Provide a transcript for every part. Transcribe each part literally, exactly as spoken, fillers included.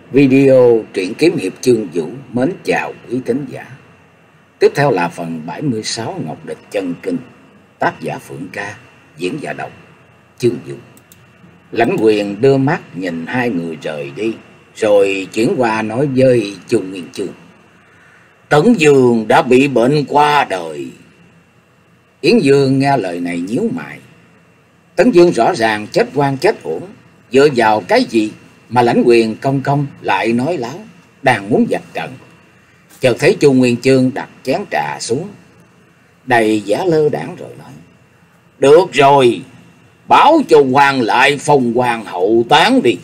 Video truyện kiếm hiệp Chương Vũ mến chào quý thính giả. Tiếp theo là phần bảy mươi sáu Ngọc Địch Chân Kinh, tác giả Phượng Ca, diễn giả đọc Chương Vũ. Lãnh Quyền đưa mắt nhìn hai người rời đi, rồi chuyển qua nói với Chu Nguyên Chương: Tấn Dương đã bị bệnh qua đời. Yến Dương nghe lời này nhíu mày. Tấn Dương rõ ràng chết oan chết uổng, dựa vào cái gì mà Lãnh Quyền công công lại nói láo, đang muốn vạch trần. Chợt thấy Chu Nguyên Chương đặt chén trà xuống, đầy vẻ lơ đãng rồi nói: Được rồi, báo cho quan lại phong hoàng hậu tán đi.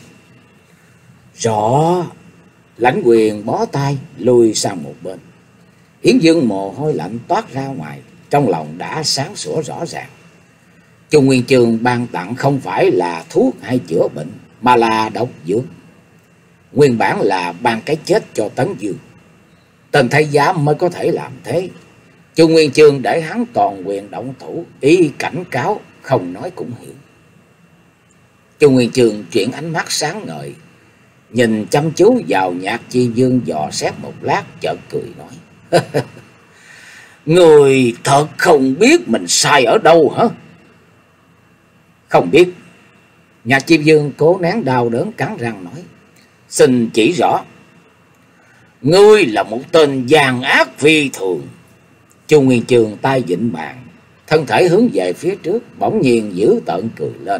Rõ. Lãnh Quyền bó tay lùi sang một bên. Yến Dương mồ hôi lạnh toát ra ngoài, trong lòng đã sáng sủa rõ ràng. Chu Nguyên Chương ban tặng không phải là thuốc hay chữa bệnh, mà là độc dược. Nguyên bản là ban cái chết cho Tấn Dương, tên thái giám mới có thể làm thế. Chu Nguyên Chương để hắn toàn quyền động thủ, ý cảnh cáo không nói cũng hiểu. Chu Nguyên Chương chuyển ánh mắt sáng ngời, nhìn chăm chú vào Nhạc Chi Dương dò xét một lát, chợt cười nói: Người thật không biết mình sai ở đâu hả? Không biết. Nhạc Chi Dương cố nén đau đớn cắn răng nói: Xin chỉ rõ. Ngươi là một tên gian ác phi thường. Chu Nguyên Chương tay vịn bàn, thân thể hướng về phía trước, bỗng nhiên dữ tợn cười lên: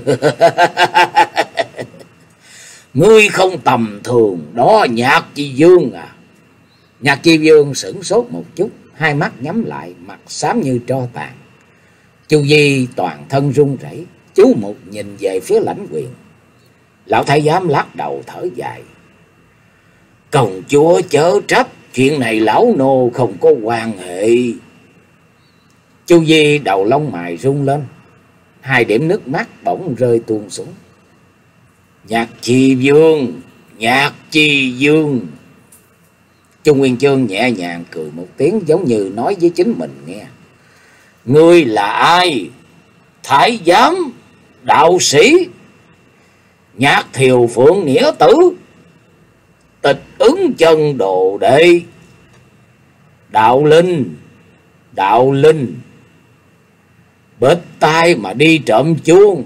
Ngươi không tầm thường đó Nhạc Chi Dương à. Nhạc Chi Dương sửng sốt một chút, hai mắt nhắm lại, mặt xám như tro tàn. Chu Di toàn thân run rẩy, chú mục nhìn về phía Lãnh Quyền. Lão thái giám lắc đầu thở dài: Công chúa chớ trách, chuyện này lão nô không có quan hệ. Chu Di đầu lông mày rung lên, hai điểm nước mắt bỗng rơi tuôn xuống. Nhạc Chi Dương, Nhạc Chi Dương. Chu Nguyên Chương nhẹ nhàng cười một tiếng, giống như nói với chính mình nghe: Ngươi là ai? Thái giám, đạo sĩ, Nhạc Thiều Phượng nghĩa tử, Tịch Ứng Chân đồ đệ, đạo linh, đạo linh, bết tai mà đi trộm chuông.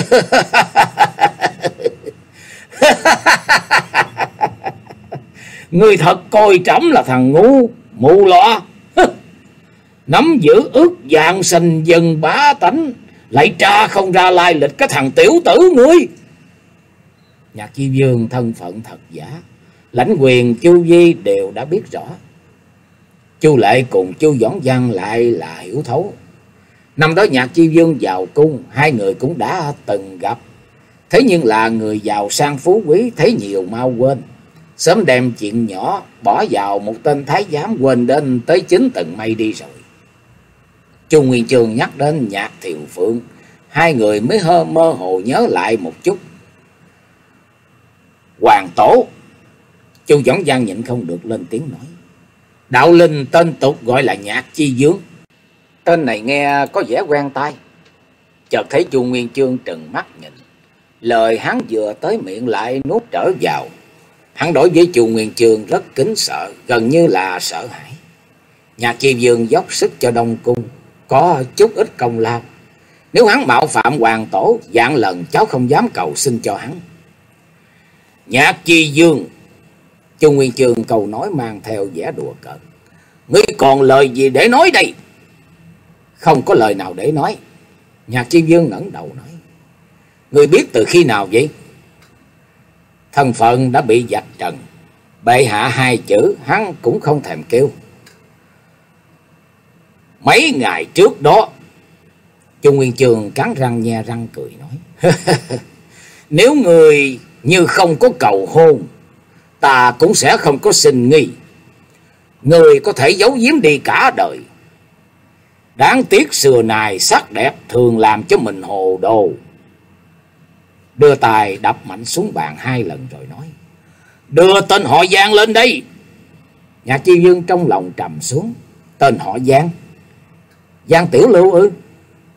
Ngươi thật coi trẫm là thằng ngu mù lòa, nắm giữ ước vạn sanh dân bá tánh, lại tra không ra lai lịch cái thằng tiểu tử ngươi. Nhạc Chi Dương thân phận thật giả, Lãnh Quyền, Chu Di đều đã biết rõ. Chu Lệ cùng Chu Doãn Văn lại là hiểu thấu. Năm đó Nhạc Chi Dương vào cung, hai người cũng đã từng gặp. Thế nhưng là người giàu sang phú quý, thấy nhiều mau quên, sớm đem chuyện nhỏ bỏ vào một tên thái giám, quên đến tới chín tầng mây đi rồi. Chu Nguyên Chương nhắc đến Nhạc Thiều Phượng, hai người mới hơ mơ hồ nhớ lại một chút. Hoàng tổ. Chu Doãn Văn nhịn không được lên tiếng nói: Đạo linh tên tục gọi là Nhạc Chi Dương. Tên này nghe có vẻ quen tai. Chợt thấy Chu Nguyên Chương trừng mắt nhìn, lời hắn vừa tới miệng lại nuốt trở vào. Hắn đối với Chu Nguyên Chương rất kính sợ, gần như là sợ hãi. Nhạc Chi Dương dốc sức cho Đông Cung, có chút ít công lao. Nếu hắn mạo phạm hoàng tổ, vạn lần cháu không dám cầu xin cho hắn. Nhạc Chi Dương. Chu Nguyên Chương câu nói mang theo vẻ đùa cợt: Ngươi còn lời gì để nói đây? Không có lời nào để nói. Nhạc Chi Dương ngẩng đầu nói: Ngươi biết từ khi nào vậy? Thân phận đã bị vạch trần, bệ hạ hai chữ hắn cũng không thèm kêu. Mấy ngày trước đó. Chu Nguyên Chương cắn răng nhe răng cười nói: Nếu người như không có cầu hôn, ta cũng sẽ không có sinh nghi. Người có thể giấu giếm đi cả đời. Đáng tiếc xưa này sắc đẹp thường làm cho mình hồ đồ. Đưa tài đập mạnh xuống bàn hai lần rồi nói: Đưa tên họ Giang lên đây. Nhạc Chi Dương trong lòng trầm xuống. Tên họ Giang? Giang Tiểu Lưu ư?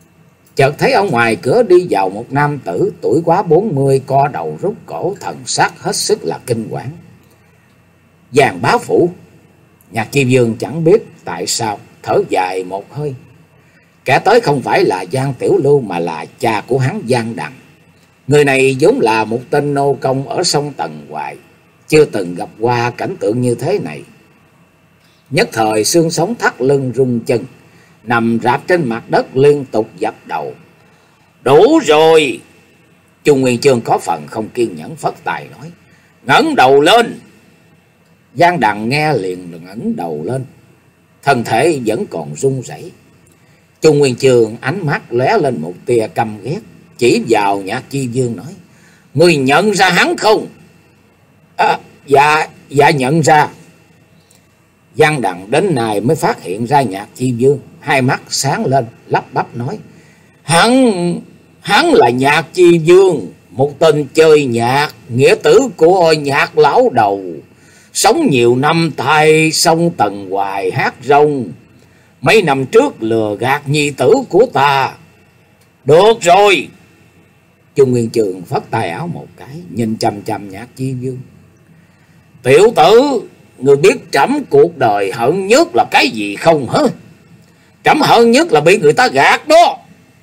Chợt thấy ở ngoài cửa đi vào một nam tử tuổi quá bốn mươi, co đầu rút cổ, thần sắc hết sức là kinh quản. Giang bá phụ. Nhạc Chi Vương chẳng biết tại sao thở dài một hơi. Kẻ tới không phải là Giang Tiểu Lưu mà là cha của hắn, Giang Đằng. Người này vốn là một tên nô công ở sông Tần Hoài, chưa từng gặp qua cảnh tượng như thế này. Nhất thời xương sống thắt lưng rung chân, nằm rạp trên mặt đất liên tục dập đầu. Đủ rồi! Chu Nguyên Chương có phần không kiên nhẫn phất tài nói. Ngẩng đầu lên! Giang Đằng nghe liền ngẩng đầu lên, thân thể vẫn còn run rẩy. Chu Nguyên Chương ánh mắt lóe lên một tia căm ghét, chỉ vào Nhạc Chi Vương nói. Ngươi nhận ra hắn không? À, dạ, dạ nhận ra. Giang Đằng đến nay mới phát hiện ra Nhạc Chi Vương, hai mắt sáng lên, lắp bắp nói. Hắn, hắn là Nhạc Chi Vương, một tên chơi nhạc, nghĩa tử của Nhạc lão đầu. Sống nhiều năm tại sông Tần Hoài hát rong. Mấy năm trước lừa gạt nhi tử của ta. Được rồi! Chu Nguyên Chương phất tay áo một cái, nhìn chằm chằm Nhạc Chi Vương. Tiểu tử, người biết trẫm cuộc đời hận nhất là cái gì không hả? Trẫm hận nhất là bị người ta gạt đó.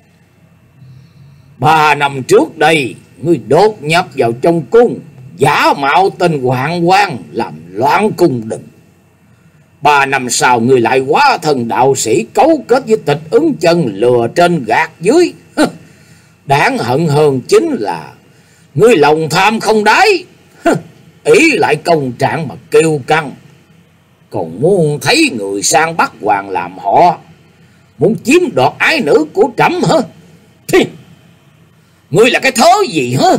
Ba năm trước đây, ngươi đột nhập vào trong cung, giả mạo tên Hoàng Quan làm loạn cung đình. Ba năm sau ngươi lại hóa thân đạo sĩ, cấu kết với Tịch Ứng Chân, lừa trên gạt dưới. Đáng hận hơn chính là ngươi lòng tham không đáy, ý lại công trạng mà kêu căng, còn muốn thấy người sang bắt hoàng làm họ, muốn chiếm đoạt ái nữ của trẫm hả? Thì ngươi là cái thớ gì hả?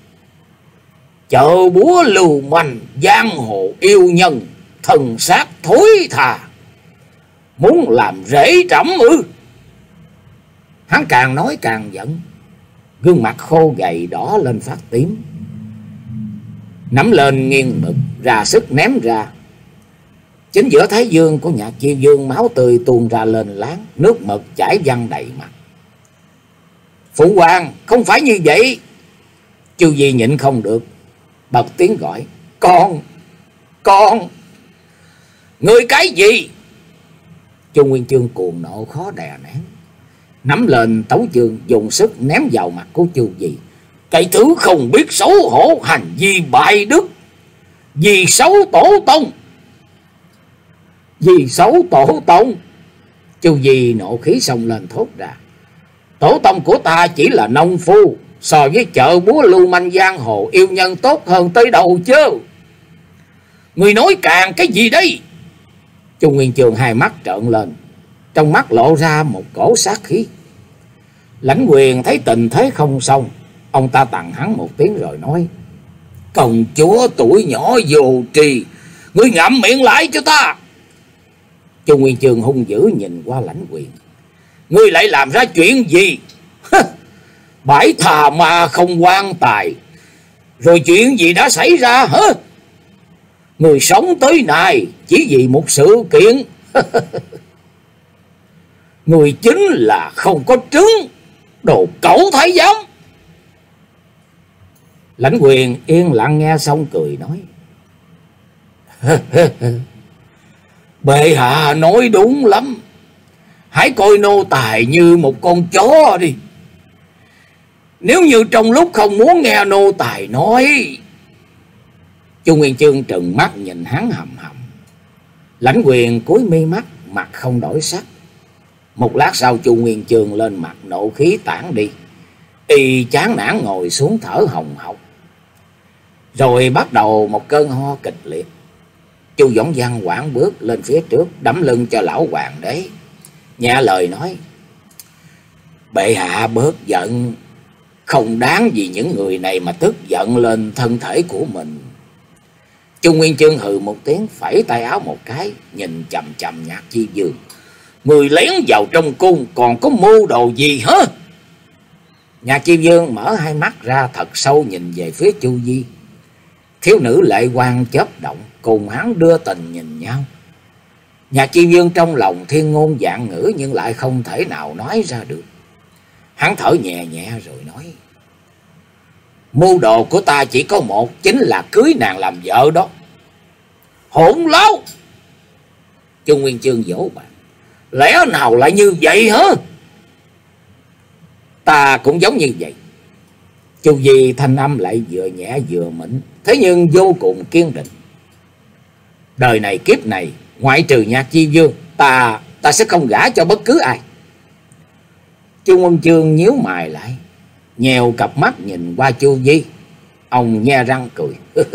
Chợ búa lưu manh, giang hồ yêu nhân, thần sát thối thà, muốn làm rễ trẫm ư? Hắn càng nói càng giận, gương mặt khô gầy đỏ lên phát tím, nắm lên nghiêng mực ra sức ném ra. Chính giữa thái dương của Nhạc Chi Vương máu tươi tuôn ra lên láng, nước mực chảy văng đầy mặt. Phụ hoàng, không phải như vậy! Chu Di nhịn không được, bật tiếng gọi. Con! Con! Ngươi cái gì? Chu Nguyên Chương cuồng nộ khó đè nén, nắm lên tấu chương dùng sức ném vào mặt của Chu Di. Cái thứ không biết xấu hổ, hành vi bại đức, vì xấu tổ tông. Vì xấu tổ tông? Chu Di nộ khí xông lên thốt ra. Tổ tông của ta chỉ là nông phu, so với chợ búa lưu manh giang hồ yêu nhân tốt hơn tới đầu chứ. Người nói càng cái gì đây? Chu Nguyên Chương hai mắt trợn lên, trong mắt lộ ra một cổ sát khí. Lãnh Quyền thấy tình thế không xong, ông ta tặng hắn một tiếng rồi nói. Công chúa tuổi nhỏ vô tri, ngươi ngậm miệng lại cho ta. Chu Nguyên Chương hung dữ nhìn qua Lãnh Quyền. Ngươi lại làm ra chuyện gì? Bãi thà mà không quan tài, rồi chuyện gì đã xảy ra hả? Người sống tới nay chỉ vì một sự kiện. Người chính là không có trứng, đồ cẩu thái giám. Lãnh Quyền yên lặng nghe xong cười nói. Bệ hạ nói đúng lắm. Hãy coi nô tài như một con chó đi. Nếu như trong lúc không muốn nghe nô tài nói. Chu Nguyên Chương trừng mắt nhìn hắn hầm hầm. Lãnh Quyền cúi mi mắt, mặt không đổi sắc. Một lát sau Chu Nguyên Chương lên mặt nộ khí tản đi, y chán nản ngồi xuống thở hồng hộc, rồi bắt đầu một cơn ho kịch liệt. Chu Dõng Văn quảng bước lên phía trước, đấm lưng cho lão hoàng đế, nhẹ lời nói. Bệ hạ bớt giận, không đáng vì những người này mà tức giận lên thân thể của mình. Chu Nguyên Chương hừ một tiếng, phẩy tay áo một cái, nhìn chằm chằm Nhạc Chi Vương. Người lén vào trong cung còn có mưu đồ gì hả? Nhạc Chi Vương mở hai mắt ra thật sâu nhìn về phía Chu Di. Thiếu nữ Lệ Quang chớp động, cùng hắn đưa tình nhìn nhau. Nhạc Chi Vương trong lòng thiên ngôn vạn ngữ nhưng lại không thể nào nói ra được. Hắn thở nhẹ nhẹ rồi nói: mưu đồ của ta chỉ có một, chính là cưới nàng làm vợ đó. Hỗn láo! Chu Nguyên Chương vỗ bàn: lẽ nào lại như vậy hả? Ta cũng giống như vậy. Chu Di thanh âm lại vừa nhẹ vừa mịn, thế nhưng vô cùng kiên định. Đời này kiếp này, ngoại trừ Nhạc Chi Vương, ta ta sẽ không gả cho bất cứ ai. Chu Nguyên Chương nhíu mày lại, nhèo cặp mắt nhìn qua Chu Di. Ông nhe răng cười.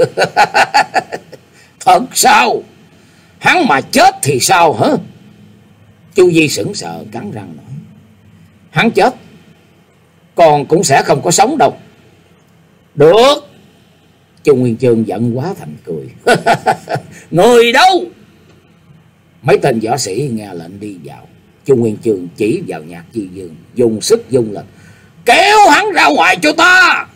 Thật sao? Hắn mà chết thì sao hả? Chu Di sững sờ cắn răng nói: hắn chết, con cũng sẽ không có sống đâu. Được. Chu Nguyên Chương giận quá thành cười. Người đâu? Mấy tên võ sĩ nghe lệnh đi vào. Chu Nguyên Chương chỉ vào Nhạc Chi Vương, dùng sức dung lên: kéo hắn ra ngoài cho ta.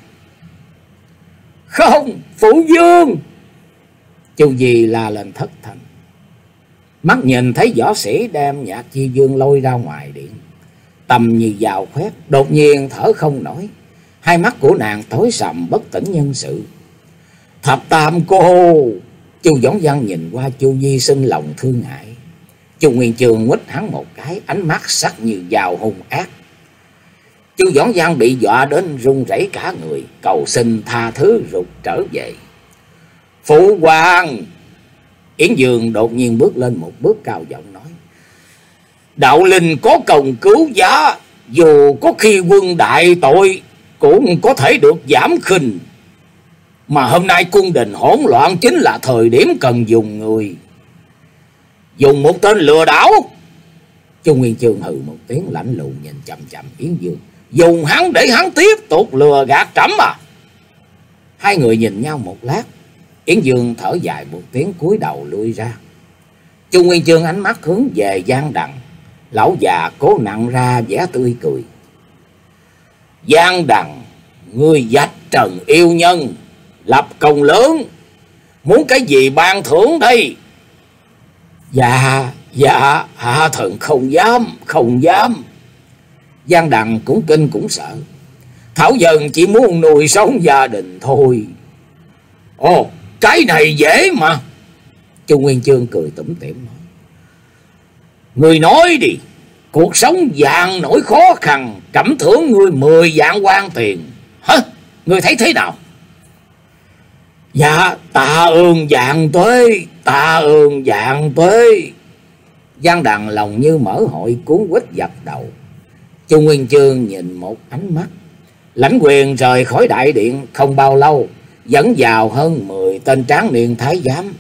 Không, phụ vương. Chu Di la lên thất thanh. Mắt nhìn thấy võ sĩ đem Nhạc Chi Vương lôi ra ngoài điện, tầm như dao khoét, đột nhiên thở không nổi. Hai mắt của nàng tối sầm bất tỉnh nhân sự. Thập Tam cô! Chu Dõng Văn nhìn qua Chu Di sinh lòng thương hại. Chu Nguyên Chương quýt hắn một cái, ánh mắt sắc như dao hung ác. Chu Dõng Văn bị dọa đến run rẩy cả người, cầu xin tha thứ rụt trở về. Phụ hoàng! Yến Dương đột nhiên bước lên một bước, cao giọng nói: đạo linh có công cứu giá, dù có khi quân đại tội cũng có thể được giảm khinh. Mà hôm nay cung đình hỗn loạn chính là thời điểm cần dùng người. Dùng một tên lừa đảo. Chu Nguyên Chương hừ một tiếng lạnh lùng nhìn chằm chằm Yến Dương. Dùng hắn để hắn tiếp tục lừa gạt trẫm à? Hai người nhìn nhau một lát. Yến Dương thở dài một tiếng cúi đầu lui ra. Chu Nguyên Chương ánh mắt hướng về Giang Đằng. Lão già cố nặng ra vẻ tươi cười. Giang Đằng, ngươi vạch trần yêu nhân, lập công lớn, muốn cái gì ban thưởng đây? Dạ, dạ, hạ thần không dám, không dám. Giang Đằng cũng kinh cũng sợ. Thảo Dân chỉ muốn nuôi sống gia đình thôi. Ồ, cái này dễ mà. Chu Nguyên Chương cười tủm tỉm nói: người nói đi, cuộc sống vạn nỗi khó khăn, trẫm thưởng ngươi mười vạn quan tiền. Hả? Ngươi thấy thế nào? Dạ, tạ ơn vạn tuế, tạ ơn vạn tuế. Giang Đằng lòng như mở hội cuốn quýt dập đầu. Chu Nguyên Chương nhìn một ánh mắt, lãnh quyền rời khỏi đại điện không bao lâu, dẫn vào hơn mười tên tráng niên thái giám.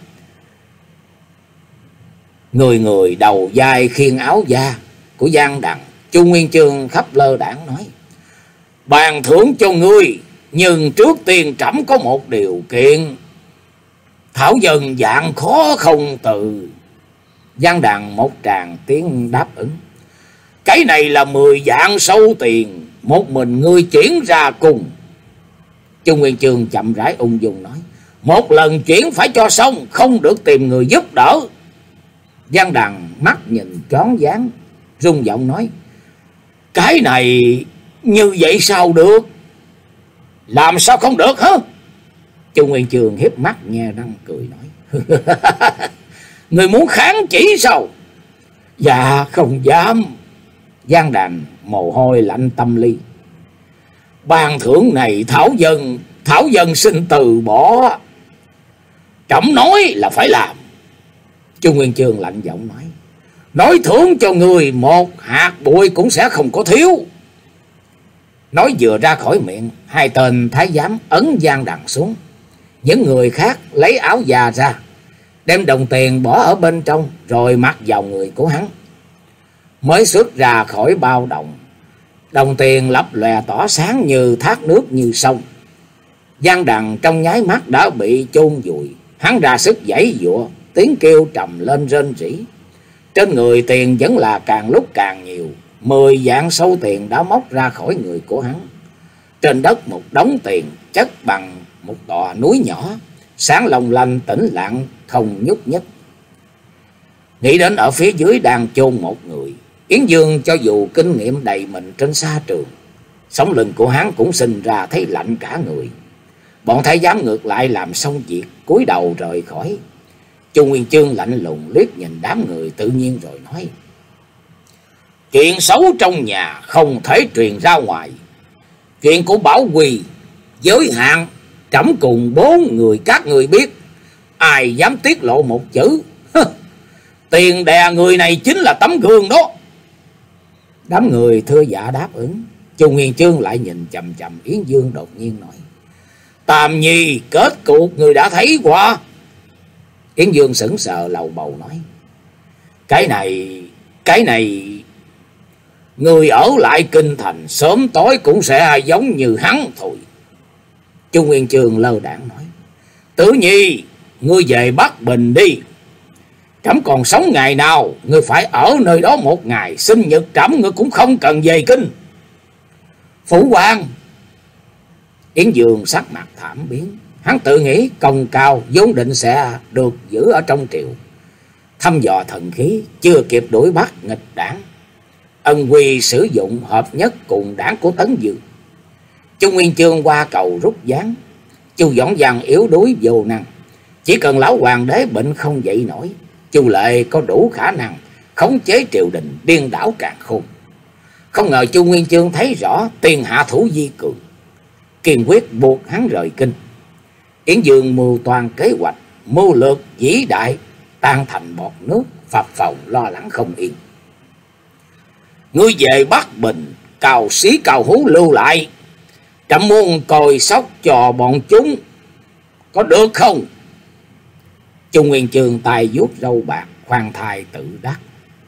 Người người đầu vai khiêng áo da của Giang Đằng. Chu Nguyên Chương khắp lơ đảng nói: bàn thưởng cho ngươi, nhưng trước tiên trẫm có một điều kiện. Thảo Dân dạng khó không từ. Giang Đằng một tràng tiếng đáp ứng. Cái này là mười vạn sâu tiền, một mình ngươi chuyển ra cùng. Chu Nguyên Chương chậm rãi ung dung nói: một lần chuyển phải cho xong, không được tìm người giúp đỡ. Giang Đằng mắt nhìn choáng váng, rung giọng nói: cái này như vậy sao được? Làm sao không được hả? Chu Nguyên Chương hiếp mắt nghe răng cười nói: người muốn kháng chỉ sao? Dạ không dám. Giang Đằng mồ hôi lạnh tâm ly. Ban thưởng này Thảo Dân, Thảo Dân xin từ bỏ. Trẫm nói là phải làm. Chu Nguyên Chương lạnh giọng nói: nói thưởng cho người một hạt bụi cũng sẽ không có thiếu. Nói vừa ra khỏi miệng, hai tên thái giám ấn Giang Đằng xuống. Những người khác lấy áo già ra, đem đồng tiền bỏ ở bên trong, rồi mặc vào người của hắn. Mới xuất ra khỏi bao đồng, đồng tiền lập lòe tỏ sáng như thác nước như sông. Giang Đằng trong nháy mắt đã bị chôn vùi. Hắn ra sức giãy giụa, tiếng kêu trầm lên rên rỉ. Trên người tiền vẫn là càng lúc càng nhiều. Mười vạn sâu tiền đã móc ra khỏi người của hắn. Trên đất một đống tiền chất bằng một tòa núi nhỏ, sáng long lanh tĩnh lặng không nhúc nhích. Nghĩ đến ở phía dưới đang chôn một người, Yến Dương cho dù kinh nghiệm đầy mình trên sa trường, Sống lưng của hắn cũng sinh ra thấy lạnh cả người. Bọn thái giám ngược lại làm xong việc, cúi đầu rời khỏi. Chu Nguyên Chương lạnh lùng liếc nhìn đám người tự nhiên rồi nói: chuyện xấu trong nhà không thể truyền ra ngoài. Chuyện của Bảo Quy giới hạn trẫm cùng bốn người các người biết. Ai dám tiết lộ một chữ, tiền đè người này chính là tấm gương đó. Đám người thưa dạ đáp ứng. Chu Nguyên Chương lại nhìn chầm chầm Yến Dương, đột nhiên nói: Tam Nhi kết cục người đã thấy qua. Yến Dương sững sờ lầu bầu nói: Cái này, cái này... Người ở lại kinh thành sớm tối cũng sẽ giống như hắn thôi. Chu Nguyên Chương lơ đãng nói: Tử Nhi, ngươi về Bắc Bình đi. Trẫm còn sống ngày nào, ngươi phải ở nơi đó một ngày. Sinh nhật trẫm ngươi cũng không cần về kinh. Phụ hoàng. Yến Dương sắc mặt thảm biến. Hắn tự nghĩ công cao vốn định sẽ được giữ ở trong triều, thăm dò thần khí, chưa kịp đuổi bắt nghịch đảng. Ân quy sử dụng hợp nhất cùng đảng của Tấn Dương. Chu Nguyên Chương qua cầu rút gián. Chu Dõng Văn yếu đuối vô năng. Chỉ cần lão hoàng đế bệnh không dậy nổi, Chu Lệ có đủ khả năng khống chế triều đình điên đảo càn khôn. Không ngờ Chu Nguyên Chương thấy rõ tiền hạ thủ di cường, kiên quyết buộc hắn rời kinh. Yến Dương mưu toàn kế hoạch, mưu lược vĩ đại tan thành bọt nước, phập phồng lo lắng không yên. Ngươi về Bắc Bình, cào xí cào hú lưu lại. Trẫm muốn coi sóc cho bọn chúng, có được không? Chu Nguyên Chương tay vuốt râu bạc, khoan thai tự đắc.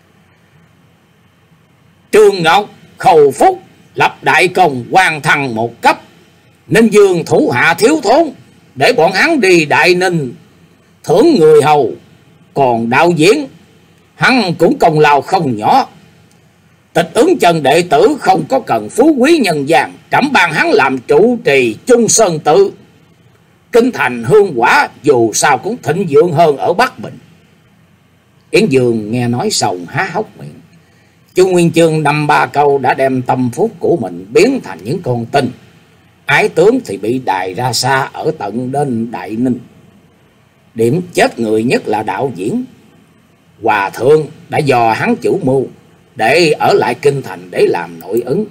Trương Ngọc, Khâu Phúc lập đại công hoàn thành một cấp. Ninh Dương thủ hạ thiếu thốn, để bọn hắn đi Đại Ninh thưởng người hầu. Còn đạo diễn, hắn cũng công lao không nhỏ. Tịch ứng Trần đệ tử không có cần phú quý nhân gian, trẫm ban hắn làm trụ trì Trung Sơn Tự. Kinh thành hương quả dù sao cũng thịnh vượng hơn ở Bắc Bình. Yến Dương nghe nói xong há hốc miệng. Chu Nguyên Chương năm ba câu đã đem tâm phúc của mình biến thành những con tin. Ái tướng thì bị đày ra xa ở tận đến Đại Ninh. Điểm chết người nhất là đạo diễn. Hòa thượng đã dò hắn chủ mưu để ở lại kinh thành để làm nội ứng.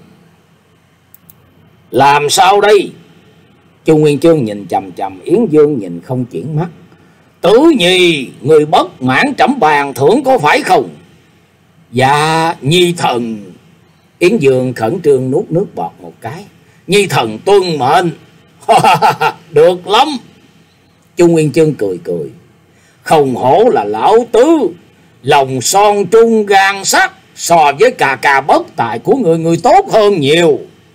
Làm sao đây? Chu Nguyên Chương nhìn chầm chầm Yến Dương, nhìn không chuyển mắt. Tử Nhi, người bất mãn trẫm bàn thưởng có phải không? Dạ, Nhi thần. Yến Dương khẩn trương nuốt nước bọt một cái. Nhi thần tuân mệnh. Được lắm. Chu Nguyên Chương cười cười. Không hổ là lão tứ, lòng son trung gan sắt, so với cà cà bất tài của người người tốt hơn nhiều.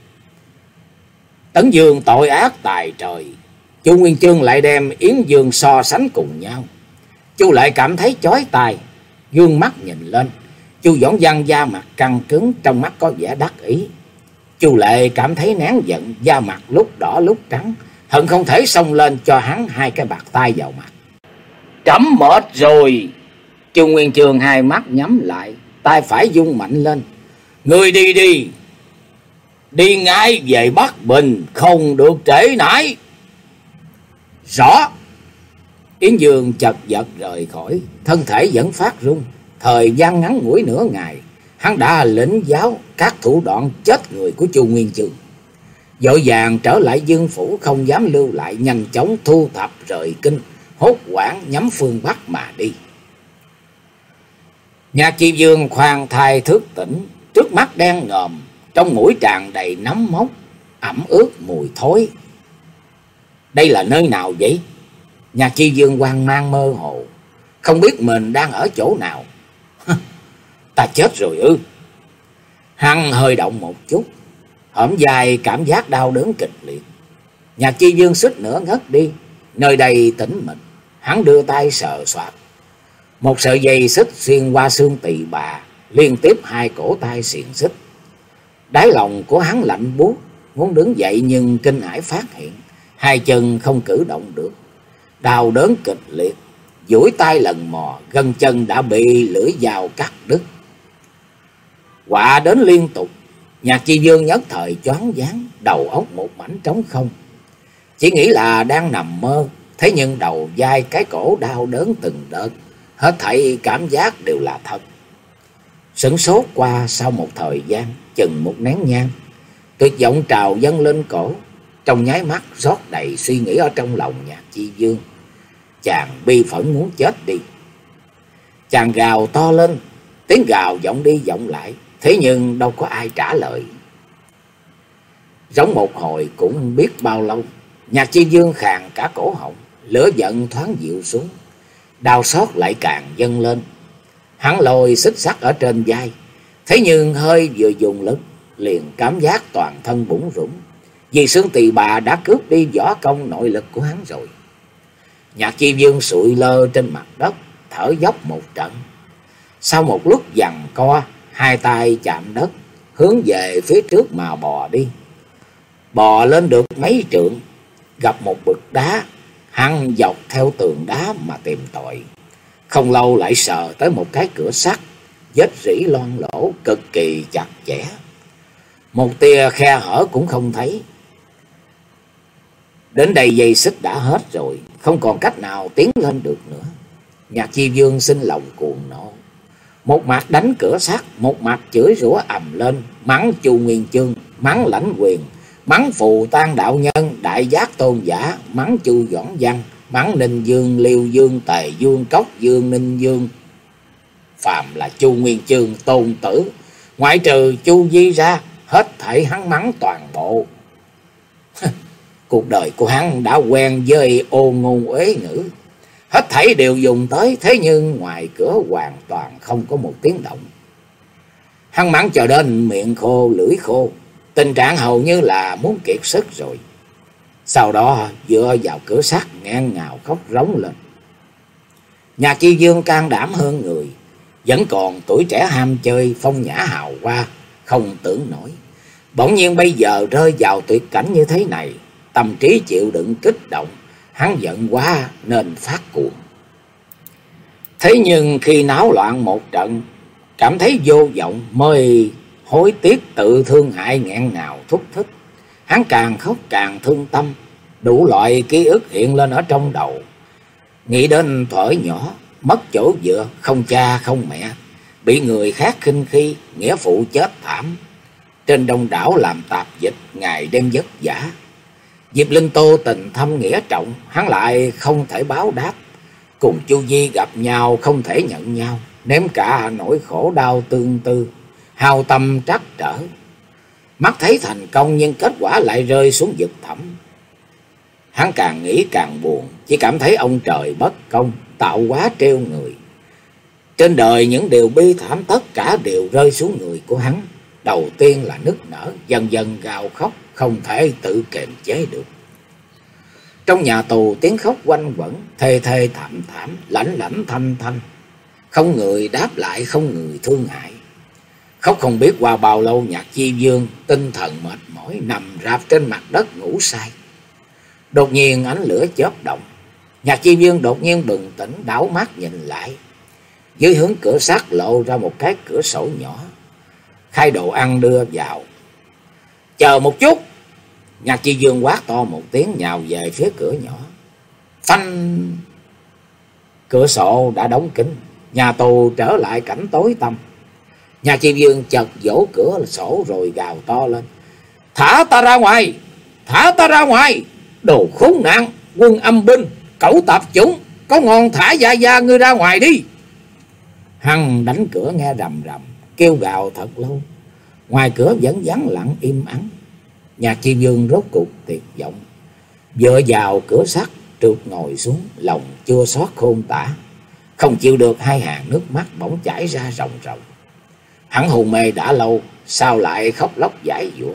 Tấn Dương tội ác tài trời, Chu Nguyên Chương lại đem Yến Dương so sánh cùng nhau. Chu lại cảm thấy chói tai, gương mắt nhìn lên. Chu Dõng Văn da mặt căng cứng, trong mắt có vẻ đắc ý. Chu Lệ cảm thấy nén giận, da mặt lúc đỏ lúc trắng, hận không thể xông lên cho hắn hai cái bạt tay vào mặt. Trẫm mệt rồi. Chu Nguyên Chương hai mắt nhắm lại, tay phải vung mạnh lên. Ngươi đi đi, đi ngay về Bắc Bình, không được trễ nải. Rõ. Yến Dương chật vật rời khỏi, thân thể vẫn phát run. Thời gian ngắn ngủi nửa ngày, hắn đã lĩnh giáo các thủ đoạn chết người của Chu Nguyên Chương. Vội vàng trở lại Dương phủ, không dám lưu lại, nhanh chóng thu thập rời kinh, hốt hoảng nhắm phương Bắc mà đi. Nhạc Chi Dương khoan thai thức tỉnh, trước mắt đen ngòm, trong mũi tràn đầy nấm mốc, ẩm ướt mùi thối. Đây là nơi nào vậy? Nhạc Chi Dương hoang mang mơ hồ, không biết mình đang ở chỗ nào. Ta chết rồi ư? Hắn hơi động một chút, hõm dài cảm giác đau đớn kịch liệt. Nhạc Chi Dương suýt nữa ngất đi. Nơi đây tĩnh mịch, hắn đưa tay sờ soạt. Một sợi dây xích xuyên qua xương tỳ bà, liên tiếp hai cổ tay xiềng xích. Đáy lòng của hắn lạnh buốt, muốn đứng dậy nhưng kinh hãi phát hiện hai chân không cử động được. Đau đớn kịch liệt, duỗi tay lần mò, gân chân đã bị lưỡi dao cắt đứt. Quạ đến liên tục, Nhạc Chi Dương nhất thời choáng váng, đầu óc một mảnh trống không. Chỉ nghĩ là đang nằm mơ, thế nhưng đầu vai cái cổ đau đớn từng đợt, hết thảy cảm giác đều là thật. Sửng sốt qua sau một thời gian, chừng một nén nhang, tuyệt vọng trào dâng lên cổ, trong nháy mắt rót đầy suy nghĩ ở trong lòng Nhạc Chi Dương. Chàng bi phẫn muốn chết đi. Chàng gào to lên, tiếng gào vọng đi vọng lại, thế nhưng đâu có ai trả lời. Giống một hồi cũng biết bao lâu, Nhạc Chi Dương khàn cả cổ họng, lửa giận thoáng dịu xuống, đau xót lại càng dâng lên. Hắn lôi xích sắt ở trên vai, thế nhưng hơi vừa dùng lực, liền cảm giác toàn thân bủn rủn, vì xương tỳ bà đã cướp đi võ công nội lực của hắn rồi. Nhạc Chi Dương sụi lơ trên mặt đất, thở dốc một trận. Sau một lúc giằng co, hai tay chạm đất, hướng về phía trước mà bò đi. Bò lên được mấy trượng, gặp một bực đá, hắn dọc theo tường đá mà tìm tội. Không lâu lại sờ tới một cái cửa sắt, vết rỉ loang lỗ cực kỳ chặt chẽ. Một tia khe hở cũng không thấy. Đến đây dây xích đã hết rồi, không còn cách nào tiến lên được nữa. Nhạc Chi Dương sinh lòng cuồng nộ, một mặt đánh cửa sắt, một mặt chửi rủa ầm lên, mắng Chu Nguyên Chương, mắng Lãnh Quyền, mắng Phù Tang đạo nhân, Đại Giác tôn giả, mắng Chu Doãn Văn, mắng Ninh Dương, Liêu Dương, Tề Dương, Cốc Dương, Ninh Dương. Phàm là Chu Nguyên Chương tôn tử, ngoại trừ Chu Di ra, hết thảy hắn mắng toàn bộ. Cuộc đời của hắn đã quen với ô ngôn uế ngữ, hết thảy đều dùng tới, thế nhưng ngoài cửa hoàn toàn không có một tiếng động. Hắn mắng cho đến miệng khô lưỡi khô, tình trạng hầu như là muốn kiệt sức rồi. Sau đó dựa vào cửa sắt ngang ngào khóc rống lên. Nhạc Chi Dương can đảm hơn người, vẫn còn tuổi trẻ ham chơi, phong nhã hào hoa, không tưởng nổi. Bỗng nhiên bây giờ rơi vào tuyệt cảnh như thế này, tâm trí chịu đựng kích động, hắn giận quá nên phát cuồng. Thế nhưng khi náo loạn một trận, cảm thấy vô vọng, mới hối tiếc tự thương hại nghẹn ngào thúc thích. Hắn càng khóc càng thương tâm, đủ loại ký ức hiện lên ở trong đầu. Nghĩ đến thuở nhỏ, mất chỗ dựa, không cha không mẹ, bị người khác khinh khi, nghĩa phụ chết thảm. Trên đông đảo làm tạp dịch, ngày đêm vất vả. Diệp Linh Tô tình thâm nghĩa trọng, hắn lại không thể báo đáp. Cùng Chu Di gặp nhau không thể nhận nhau, nếm cả nỗi khổ đau tương tư, hao tâm trắc trở. Mắt thấy thành công nhưng kết quả lại rơi xuống vực thẳm. Hắn càng nghĩ càng buồn, chỉ cảm thấy ông trời bất công, tạo hóa trêu người. Trên đời những điều bi thảm tất cả đều rơi xuống người của hắn. Đầu tiên là nức nở, dần dần gào khóc, không thể tự kiềm chế được. Trong nhà tù tiếng khóc quanh quẩn, thê thê thảm thảm, lãnh lãnh thanh thanh. Không người đáp lại, không người thương hại. Khóc không biết qua bao lâu, Nhạc Chi Dương tinh thần mệt mỏi nằm rạp trên mặt đất ngủ say. Đột nhiên ánh lửa chớp động, Nhạc Chi Dương đột nhiên bừng tỉnh, đảo mắt nhìn lại. Dưới hướng cửa sắt lộ ra một cái cửa sổ nhỏ, khai đồ ăn đưa vào. Chờ một chút! Nhạc Chi Dương quát to một tiếng, nhào về phía cửa nhỏ. Phanh! Cửa sổ đã đóng kín, nhà tù trở lại cảnh tối tăm. Nhạc Chi Dương chợt vỗ cửa sổ rồi gào to lên. Thả ta ra ngoài! Thả ta ra ngoài! Đồ khốn nạn! Quân âm binh! Cẩu tạp chủng! Có ngon thả Gia Gia ngươi ra ngoài đi! Hắn đánh cửa nghe rầm rầm, kêu gào thật lâu. Ngoài cửa vẫn vắng lặng im ắng. Nhạc Chi Dương rốt cục tuyệt vọng, dựa vào cửa sắt trượt ngồi xuống, lòng chua xót khôn tả. Không chịu được, hai hàng nước mắt bỗng chảy ra ròng ròng. Hắn hôn mê đã lâu, sao lại khóc lóc giải dụa.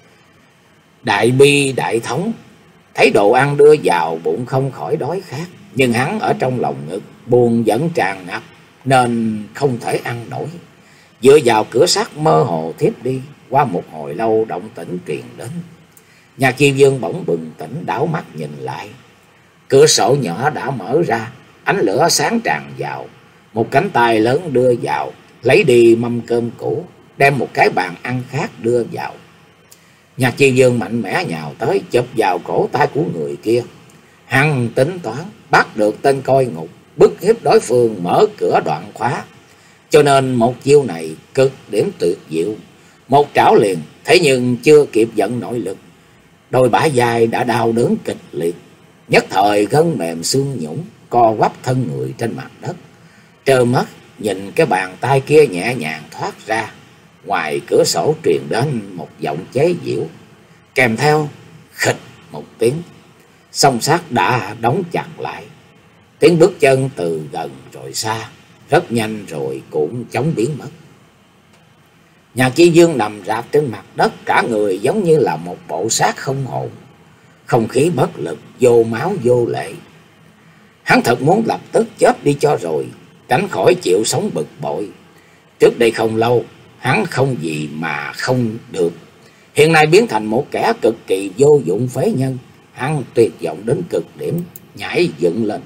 Đại bi đại thống, thấy đồ ăn đưa vào bụng không khỏi đói khát, nhưng hắn ở trong lòng ngực buồn vẫn tràn ngập nên không thể ăn nổi. Dựa vào cửa sắt mơ hồ thiếp đi. Qua một hồi lâu động tĩnh truyền đến. Nhạc Chi Dương bỗng bừng tỉnh, đảo mắt nhìn lại. Cửa sổ nhỏ đã mở ra, ánh lửa sáng tràn vào. Một cánh tay lớn đưa vào, lấy đi mâm cơm cũ, đem một cái bàn ăn khác đưa vào. Nhạc Chi Dương mạnh mẽ nhào tới, chụp vào cổ tay của người kia. Hắn tính toán bắt được tên coi ngục, bức hiếp đối phương, mở cửa đoạn khóa. Cho nên một chiêu này cực điểm tuyệt diệu, một trảo liền. Thế nhưng chưa kịp vận nội lực, đôi bả vai đã đau đớn kịch liệt, nhất thời gân mềm xương nhũn, co quắp thân người trên mặt đất. Trơ mắt nhìn cái bàn tay kia nhẹ nhàng thoát ra. Ngoài cửa sổ truyền đến một giọng chế giễu, kèm theo khịch một tiếng, song sắt đã đóng chặt lại. Tiếng bước chân từ gần rồi xa, rất nhanh rồi cũng chóng biến mất. Nhạc Chi Dương nằm rạp trên mặt đất, cả người giống như là một bộ xác không hồn, không khí bất lực, vô máu vô lệ. Hắn thật muốn lập tức chết đi cho rồi, tránh khỏi chịu sống bực bội. Trước đây không lâu, hắn không gì mà không được, hiện nay biến thành một kẻ cực kỳ vô dụng phế nhân. Hắn tuyệt vọng đến cực điểm, nhảy dựng lên,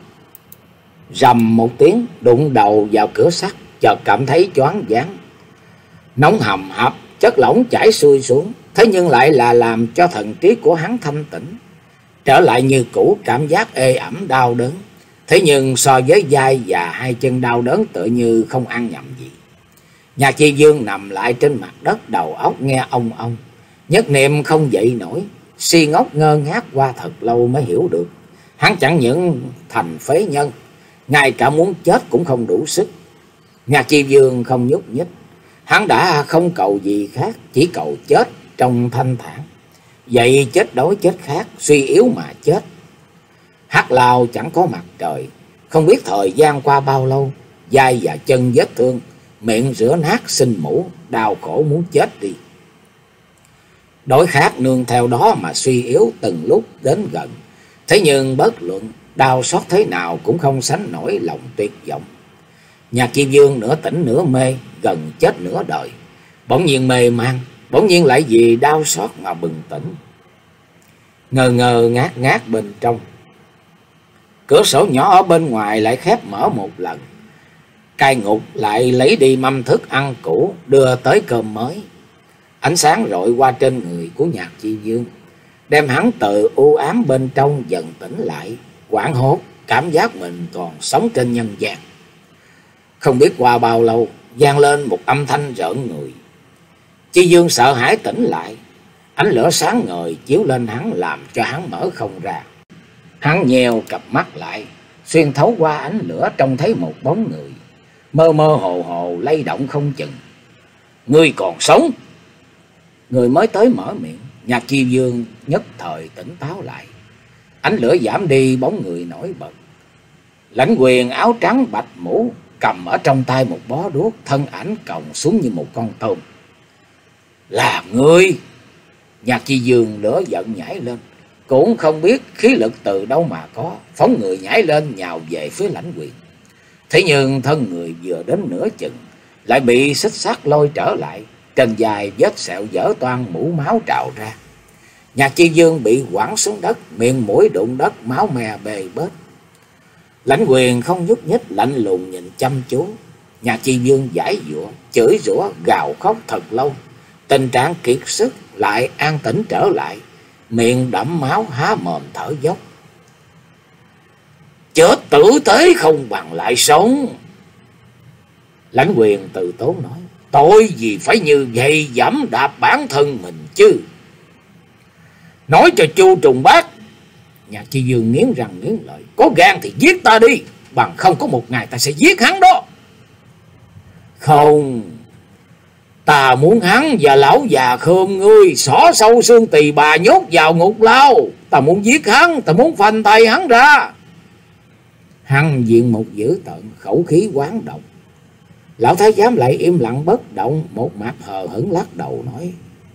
rầm một tiếng đụng đầu vào cửa sắt, chợt cảm thấy choáng váng, nóng hầm hập, chất lỏng chảy xuôi xuống. Thế nhưng lại là làm cho thần trí của hắn thanh tĩnh, trở lại như cũ, cảm giác ê ẩm đau đớn. Thế nhưng so với vai và hai chân đau đớn tựa như không ăn nhầm gì. Nhạc Chi Dương nằm lại trên mặt đất, đầu óc nghe ong ong, nhất niệm không dậy nổi, si ngốc ngơ ngác qua thật lâu mới hiểu được. Hắn chẳng những thành phế nhân, ngay cả muốn chết cũng không đủ sức. Nhạc Chi Dương không nhúc nhích, hắn đã không cầu gì khác, chỉ cầu chết trong thanh thản. Vậy chết đói chết khát, suy yếu mà chết. Hắc lao chẳng có mặt trời, không biết thời gian qua bao lâu, vai và chân vết thương, miệng rửa nát sinh mũ, đau khổ muốn chết đi. Đói khát nương theo đó mà suy yếu từng lúc đến gần. Thế nhưng bất luận đau xót thế nào cũng không sánh nổi lòng tuyệt vọng. Nhạc Chi Dương nửa tỉnh nửa mê, gần chết nửa đời. Bỗng nhiên mê man, bỗng nhiên lại vì đau xót mà bừng tỉnh. Ngờ ngờ ngát ngát bên trong, cửa sổ nhỏ ở bên ngoài lại khép mở một lần. Cai ngục lại lấy đi mâm thức ăn cũ, đưa tới cơm mới. Ánh sáng rọi qua trên người của Nhạc Chi Dương, đem hắn từ u ám bên trong dần tỉnh lại, hoảng hốt, cảm giác mình còn sống trên nhân gian. Không biết qua bao lâu, vang lên một âm thanh rợn người. Chi Dương sợ hãi tỉnh lại, ánh lửa sáng ngời chiếu lên hắn làm cho hắn mở không ra. Hắn nheo cặp mắt lại, xuyên thấu qua ánh lửa trông thấy một bóng người, mơ mơ hồ hồ lay động không chừng. Ngươi còn sống? Người mới tới mở miệng, Nhạc Chi Dương nhất thời tỉnh táo lại. Ánh lửa giảm đi, bóng người nổi bật. Lãnh Quyền áo trắng bạch mũ, cầm ở trong tay một bó đuốc, thân ảnh còng xuống như một con tôm. Là ngươi! Nhạc Chi Dương lửa giận nhảy lên, cũng không biết khí lực từ đâu mà có, phóng người nhảy lên nhào về phía Lãnh Quyền. Thế nhưng thân người vừa đến nửa chừng, lại bị xích sắt lôi trở lại, trên dài vết sẹo dở toang, mũ máu trào ra. Nhạc Chi Dương bị quẳng xuống đất, miệng mũi đụng đất, máu me bê bết. Lãnh Quyền không nhúc nhích, lạnh lùng nhìn chăm chú. Nhạc Chi Dương giải giụa, chửi rủa, gào khóc thật lâu. Tình trạng kiệt sức lại an tĩnh trở lại, miệng đẫm máu há mồm thở dốc. Chết tử tế không bằng lại sống. Lãnh Quyền từ tốn nói, tội gì phải như vậy dẫm đạp bản thân mình chứ? Nói cho Chu Trùng Bác. Nhạc Chi Dương nghiến răng nghiến lợi, có gan thì giết ta đi, bằng không có một ngày ta sẽ giết hắn đó. Không, ta muốn hắn và lão già Khương ngươi xỏ sâu xương tỳ bà nhốt vào ngục lao. Ta muốn giết hắn, ta muốn phanh tay hắn ra. Hắn diện một dữ tợn, khẩu khí quán độc. Lão thái giám lại im lặng bất động, một mặt hờ hững lắc đầu nói,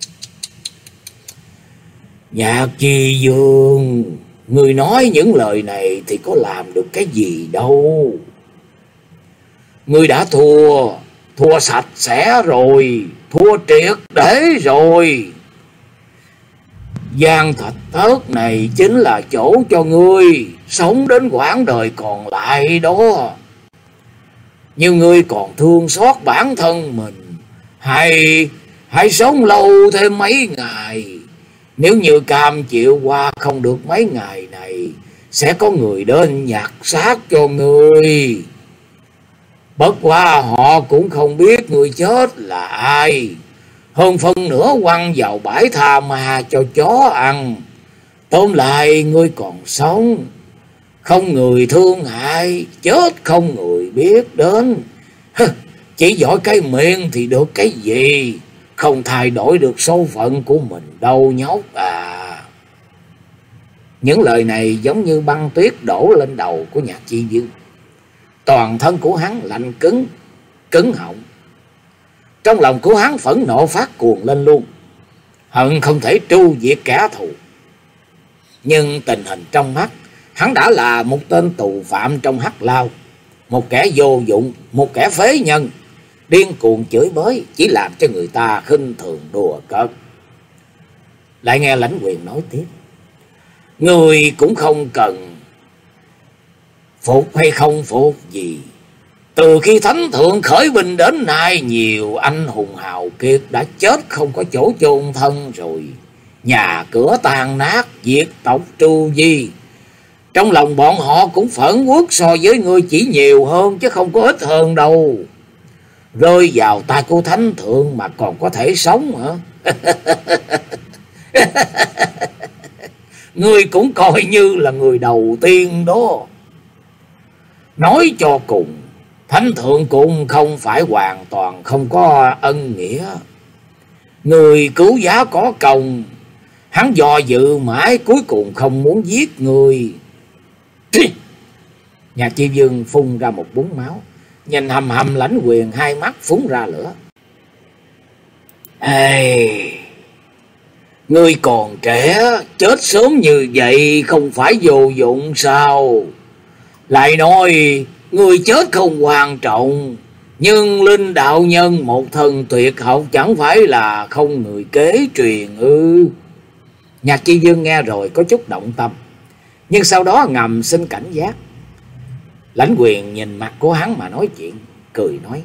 Nhạc Chi Dương, người nói những lời này thì có làm được cái gì đâu. Người đã thua, thua sạch sẽ rồi, thua triệt để rồi. Giang Thạch Thất này chính là chỗ cho ngươi sống đến quãng đời còn lại đó. Nhưng ngươi còn thương xót bản thân mình, Hãy, hãy sống lâu thêm mấy ngày. Nếu như cam chịu qua không được mấy ngày này, sẽ có người đến nhặt xác cho ngươi. Bất quá họ cũng không biết người chết là ai. Hơn phân nửa quăng vào bãi tha ma cho chó ăn. Tóm lại ngươi còn sống, không người thương hại, chết không người biết đến. Chỉ giỏi cái miệng thì được cái gì, không thay đổi được số phận của mình đâu nhóc à. Những lời này giống như băng tuyết đổ lên đầu của Nhạc Chi Dương. Toàn thân của hắn lạnh cứng, cứng họng. Trong lòng của hắn phẫn nộ phát cuồng lên luôn, hận không thể tru diệt kẻ thù. Nhưng tình hình trong mắt hắn đã là một tên tù phạm trong hắc lao, một kẻ vô dụng, một kẻ phế nhân, điên cuồng chửi bới, chỉ làm cho người ta khinh thường đùa cợt. Lại nghe Lãnh Quyền nói tiếp: người cũng không cần phục hay không phục gì. Từ khi Thánh Thượng khởi binh đến nay, nhiều anh hùng hào kiệt đã chết không có chỗ chôn thân rồi. Nhà cửa tàn nát, diệt tộc tru di. Trong lòng bọn họ cũng phẫn uất so với ngươi chỉ nhiều hơn chứ không có ít hơn đâu. Rơi vào tay của Thánh Thượng mà còn có thể sống hả? Ngươi cũng coi như là người đầu tiên đó. Nói cho cùng, Thánh Thượng cũng không phải hoàn toàn không có ân nghĩa. Người cứu giá có công, hắn do dự mãi cuối cùng không muốn giết người. Nhạc Chi Dương phun ra một búng máu, nhìn hầm hầm Lãnh Quyền, hai mắt phúng ra lửa. Ê, ngươi còn trẻ, chết sớm như vậy không phải vô dụng sao? Lại nói ngươi chết không quan trọng, nhưng Linh đạo nhân một thần tuyệt học chẳng phải là không người kế truyền ư? Nhạc Chi Dương nghe rồi có chút động tâm, nhưng sau đó ngầm xin cảnh giác. Lãnh Quyền nhìn mặt của hắn mà nói chuyện, cười nói: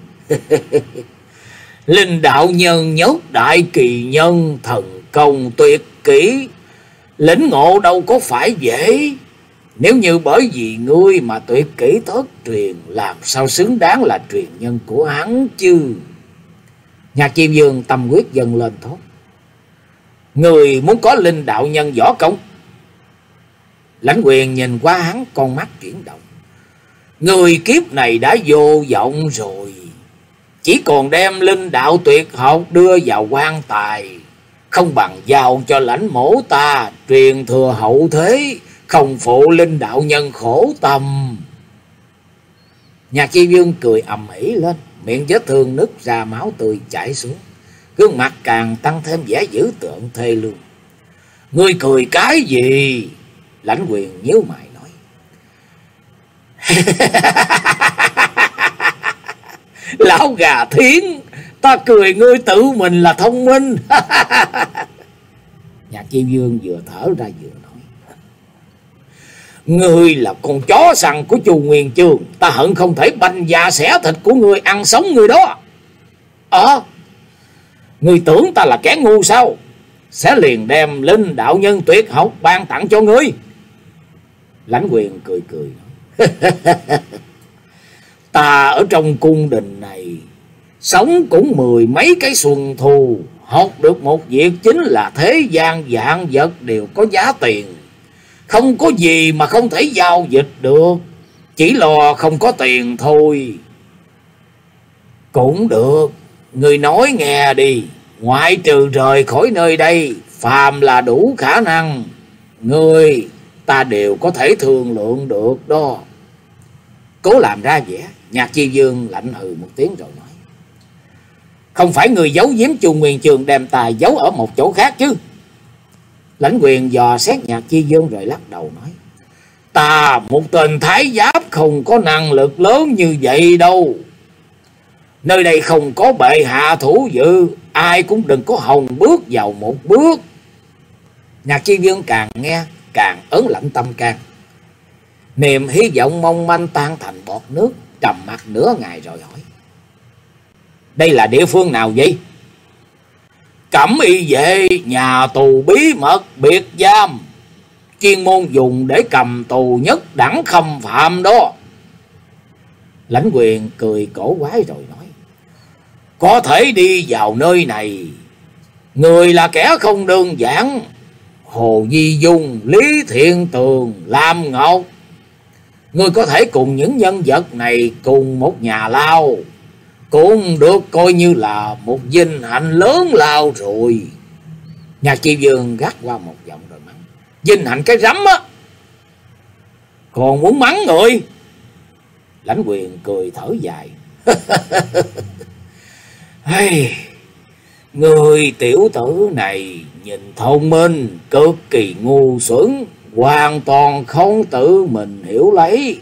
Linh đạo nhân nhất đại kỳ nhân, thần công tuyệt kỹ, lĩnh ngộ đâu có phải dễ. Nếu như bởi vì ngươi mà tuyệt kỹ thất truyền, làm sao xứng đáng là truyền nhân của hắn chứ? Nhạc Chi Dương tâm quyết dâng lên thốt: người muốn có linh đạo nhân võ công? Lãnh Quyền nhìn qua hắn, con mắt chuyển động. Người kiếp này đã vô vọng rồi, chỉ còn đem linh đạo tuyệt học đưa vào quan tài, không bằng giao cho Lãnh mỗ ta truyền thừa hậu thế, không phụ linh đạo nhân khổ tâm. Nhạc Chi Dương cười ầm ĩ lên, miệng vết thương nứt ra, máu tươi chảy xuống, gương mặt càng tăng thêm vẻ dữ tợn thê lương. Ngươi cười cái gì? Lãnh Quyền nhíu mày nói: Lão gà thiến, ta cười ngươi tự mình là thông minh. Nhạc Chi Dương vừa thở ra vừa nói: ngươi là con chó săn của Chu Nguyên Chương, ta hận không thể banh da xẻ thịt của ngươi ăn sống ngươi đó. Ờ, ngươi tưởng ta là kẻ ngu sao? Sẽ liền đem linh đạo nhân tuyệt học ban tặng cho ngươi. Lãnh Quyền cười cười nói: ta ở trong cung đình này sống cũng mười mấy cái xuân thu, học được một việc chính là thế gian vạn vật đều có giá tiền, không có gì mà không thể giao dịch được, chỉ lo không có tiền thôi. Cũng được, người nói nghe đi, ngoại trừ rời khỏi nơi đây, phàm là đủ khả năng, người ta đều có thể thương lượng được đó. Cố làm ra vẻ, Nhạc Chi Dương lạnh hừ một tiếng rồi nói: không phải người giấu giếm Chu Nguyên Chương đem ta giấu ở một chỗ khác chứ? Lãnh Quyền dò xét Nhạc Chi Dương rồi lắc đầu nói: ta một tên thái giáp không có năng lực lớn như vậy đâu. Nơi đây không có bệ hạ thủ dự, ai cũng đừng có hòng bước vào một bước. Nhạc Chi Dương càng nghe càng ớn lạnh tâm can, niềm hy vọng mong manh tan thành bọt nước, trầm mặc nửa ngày rồi hỏi: Đây là địa phương nào vậy? Cẩm y vệ nhà tù bí mật biệt giam, chuyên môn dùng để cầm tù nhất đẳng khâm phạm đó. Lãnh Quyền cười cổ quái rồi nói: có thể đi vào nơi này, người là kẻ không đơn giản. Hồ Di Dung, Lý Thiện Tường, Lam Ngọc, ngươi có thể cùng những nhân vật này cùng một nhà lao, cũng được coi như là một vinh hạnh lớn lao rồi. Nhà Chi Vương gắt qua một giọng rồi mắng: vinh hạnh cái rắm á, còn muốn mắng người? Lãnh Quyền cười thở dài: hey, người tiểu tử này nhìn thông minh, cực kỳ ngu xuẩn, hoàn toàn không tự mình hiểu lấy.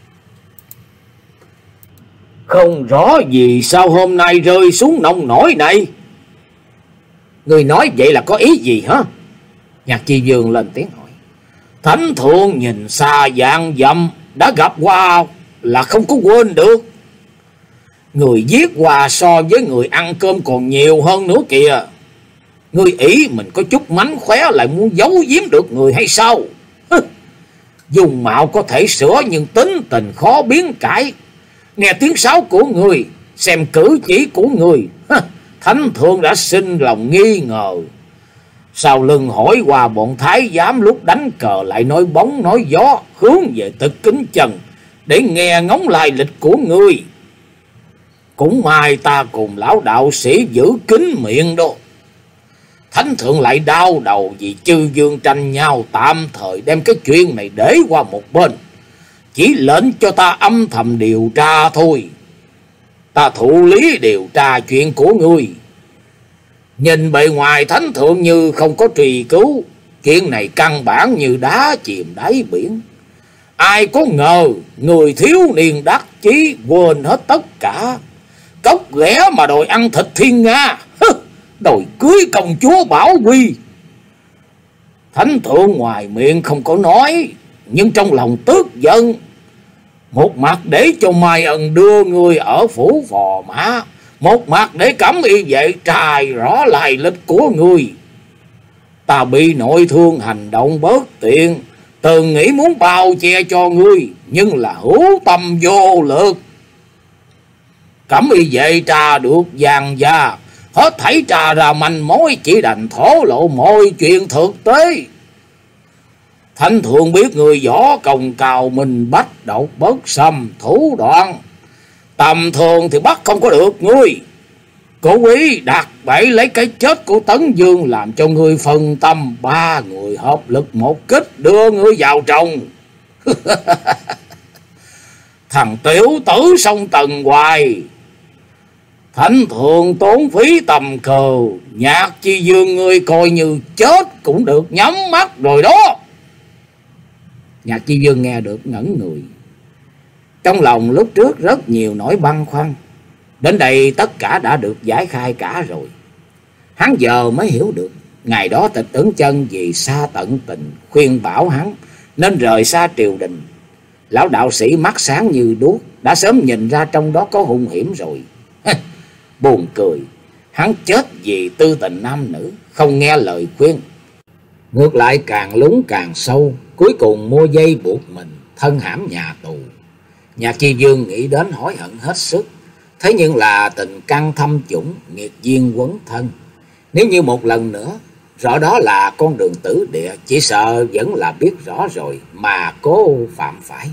Không rõ vì sao hôm nay rơi xuống nông nổi này. Người nói vậy là có ý gì hả? Nhạc Chi Vương lên tiếng hỏi. Thánh thượng nhìn xa vạn dặm, đã gặp qua là không có quên được. Người giết qua so với người ăn cơm còn nhiều hơn nữa kìa. Người ý mình có chút mánh khóe lại muốn giấu giếm được người hay sao? Dùng mạo có thể sửa nhưng tính tình khó biến cải. Nghe tiếng sáo của người, xem cử chỉ của người, thánh thượng đã sinh lòng nghi ngờ. Sau lưng hỏi qua bọn thái giám lúc đánh cờ lại nói bóng nói gió, hướng về Tịch Kính Trần để nghe ngóng lai lịch của người. Cũng may ta cùng lão đạo sĩ giữ kín miệng đó. Thánh thượng lại đau đầu vì chư vương tranh nhau, tạm thời đem cái chuyện này để qua một bên, chỉ lệnh cho ta âm thầm điều tra thôi. Ta thụ lý điều tra chuyện của ngươi. Nhìn bề ngoài thánh thượng như không có truy cứu, chuyện này căn bản như đá chìm đáy biển. Ai có ngờ người thiếu niên đắc chí quên hết tất cả, cốc ghẻ mà đòi ăn thịt thiên nga, đòi cưới công chúa Bảo Quy. Thánh thượng ngoài miệng không có nói, nhưng trong lòng tức giận. Một mặt để cho Mai Ân đưa người ở phủ Phò Mã, một mặt để Cẩm y vệ trài rõ lai lịch của người. Ta bị nội thương hành động bớt tiện, từng nghĩ muốn bao che cho ngươi, nhưng là hữu tâm vô lực. Cẩm y vệ trà được vàng da, hết thảy trà ra manh mối, chỉ đành thổ lộ mọi chuyện thực tế. Thánh thượng biết người võ công cao minh, bách độc bất xâm, thủ đoạn tầm thường thì bắt không có được ngươi. Cố ý đặt bẫy lấy cái chết của Tấn Dương, làm cho ngươi phân tâm, ba người hợp lực một kích đưa ngươi vào trong. Thằng tiểu tử sông Tần Hoài, thánh thượng tốn phí tầm cờ, Nhạc Chi Vương ngươi coi như chết cũng được nhắm mắt rồi đó. Nhạc Chi Vương nghe được ngẩn người. Trong lòng lúc trước rất nhiều nỗi băn khoăn, đến đây tất cả đã được giải khai cả rồi. Hắn giờ mới hiểu được, ngày đó Tịch Ứng Chân vì xa tận tình khuyên bảo hắn nên rời xa triều đình. Lão đạo sĩ mắt sáng như đuốc đã sớm nhìn ra trong đó có hung hiểm rồi. Buồn cười, hắn chết vì tư tình nam nữ, không nghe lời khuyên, ngược lại càng lún càng sâu, cuối cùng mua dây buộc mình thân hãm nhà tù. Nhạc Chi Vương nghĩ đến hối hận hết sức. Thế nhưng là tình căn thâm chủng, nghiệt duyên quấn thân. Nếu như một lần nữa rõ đó là con đường tử địa, chỉ sợ vẫn là biết rõ rồi mà cố phạm phải.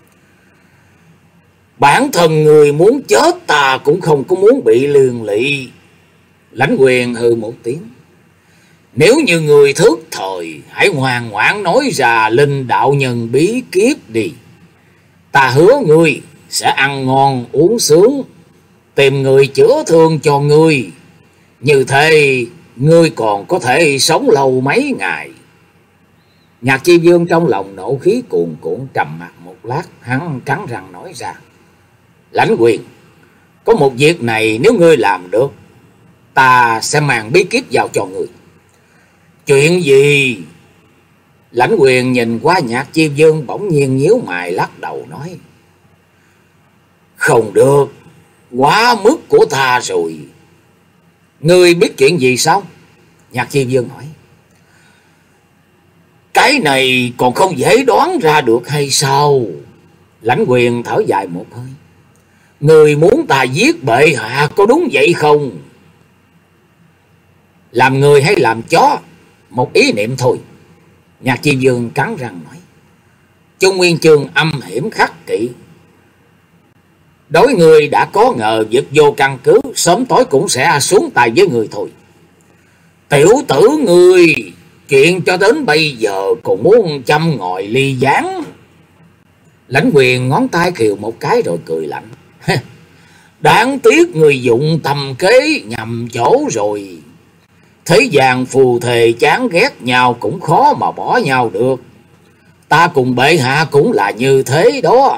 Bản thân người muốn chết, ta cũng không có muốn bị liên lụy. Lãnh Quyền hừ một tiếng. Nếu như người thức thời, hãy ngoan ngoãn nói ra linh đạo nhân bí kiếp đi. Ta hứa ngươi sẽ ăn ngon uống sướng, tìm người chữa thương cho ngươi. Như thế ngươi còn có thể sống lâu mấy ngày. Nhạc Chi Vương trong lòng nộ khí cuồn cuộn, trầm mặt một lát, hắn cắn răng nói ra. Lãnh Quyền, có một việc này nếu ngươi làm được, ta sẽ mang bí kíp vào cho ngươi. Chuyện gì? Lãnh Quyền nhìn qua Nhạc Chi Vương, bỗng nhiên nhíu mày lắc đầu nói. Không được, quá mức của ta rồi. Ngươi biết chuyện gì sao? Nhạc Chi Vương hỏi. Cái này còn không dễ đoán ra được hay sao? Lãnh Quyền thở dài một hơi. Ngươi muốn ta giết bệ hạ có đúng vậy không? Làm người hay làm chó, một ý niệm thôi. Nhạc Chi Vương cắn răng nói. Trung Nguyên Chương âm hiểm khắc kỵ. Đối người đã có ngờ vực vô căn cứ, sớm tối cũng sẽ xuống tay với người thôi. Tiểu tử người, chuyện cho đến bây giờ còn muốn châm ngòi ly gián. Lãnh Quyền ngón tay khiều một cái rồi cười lạnh. Đáng tiếc người dụng tầm kế nhầm chỗ rồi. Thế gian phù thề chán ghét nhau cũng khó mà bỏ nhau được. Ta cùng bệ hạ cũng là như thế đó.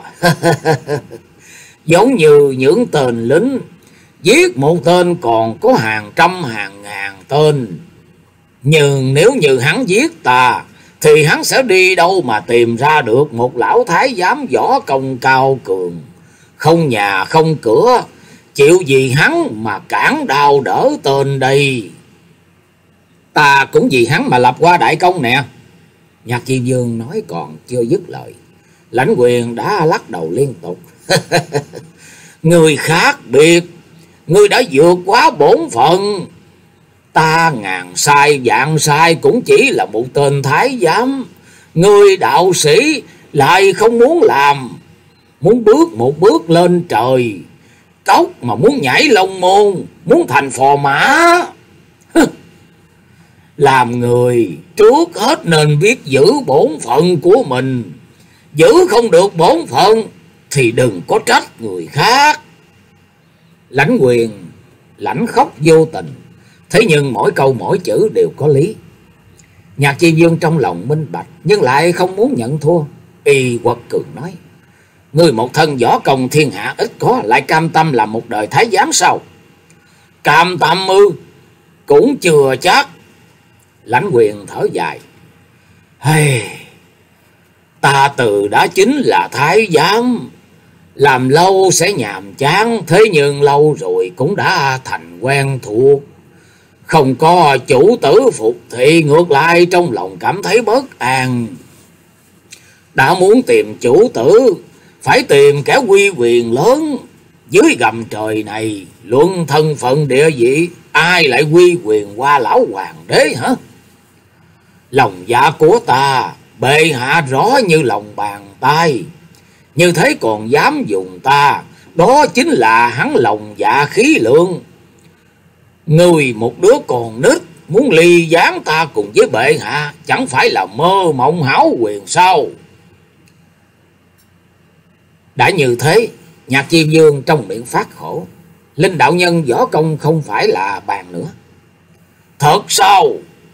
Giống như những tên lính, giết một tên còn có hàng trăm hàng ngàn tên. Nhưng nếu như hắn giết ta, thì hắn sẽ đi đâu mà tìm ra được một lão thái giám võ công cao cường, không nhà không cửa, chịu gì hắn mà cản đao đỡ tên đây. Ta cũng vì hắn mà lập qua đại công nè. Nhạc Chi Vương nói còn chưa dứt lời, Lãnh Quyền đã lắc đầu liên tục. Người khác biệt, người đã vượt quá bổn phận. Ta ngàn sai vạn sai cũng chỉ là một tên thái giám. Người đạo sĩ lại không muốn làm, muốn bước một bước lên trời. Cóc mà muốn nhảy Long Môn, muốn thành phò mã. Làm người trước hết nên biết giữ bổn phận của mình. Giữ không được bổn phận thì đừng có trách người khác. Lãnh Quyền lãnh khóc vô tình, thế nhưng mỗi câu mỗi chữ đều có lý. Nhạc Chi Vương trong lòng minh bạch, nhưng lại không muốn nhận thua. Y quật cường nói. Ngươi một thân võ công thiên hạ ít có, lại cam tâm làm một đời thái giám sao? Cam tâm ư? Cũng chưa chắc. Lãnh Quyền thở dài. Hey, ta từ đã chính là thái giám, làm lâu sẽ nhàm chán, thế nhưng lâu rồi cũng đã thành quen thuộc. Không có chủ tử phục thì ngược lại trong lòng cảm thấy bất an. Đã muốn tìm chủ tử, phải tìm kẻ uy quyền lớn. Dưới gầm trời này, luận thân phận địa vị, ai lại uy quyền qua lão hoàng đế hả? Lòng dạ của ta, bệ hạ rõ như lòng bàn tay. Như thế còn dám dùng ta, đó chính là hắn lòng dạ khí lượng. Người một đứa còn nít, muốn ly gián ta cùng với bệ hạ, chẳng phải là mơ mộng hão quyền sao? Đã như thế, Nhạc Chi Vương trong miệng phát khổ. Linh đạo nhân võ công không phải là bàn nữa. Thật sao?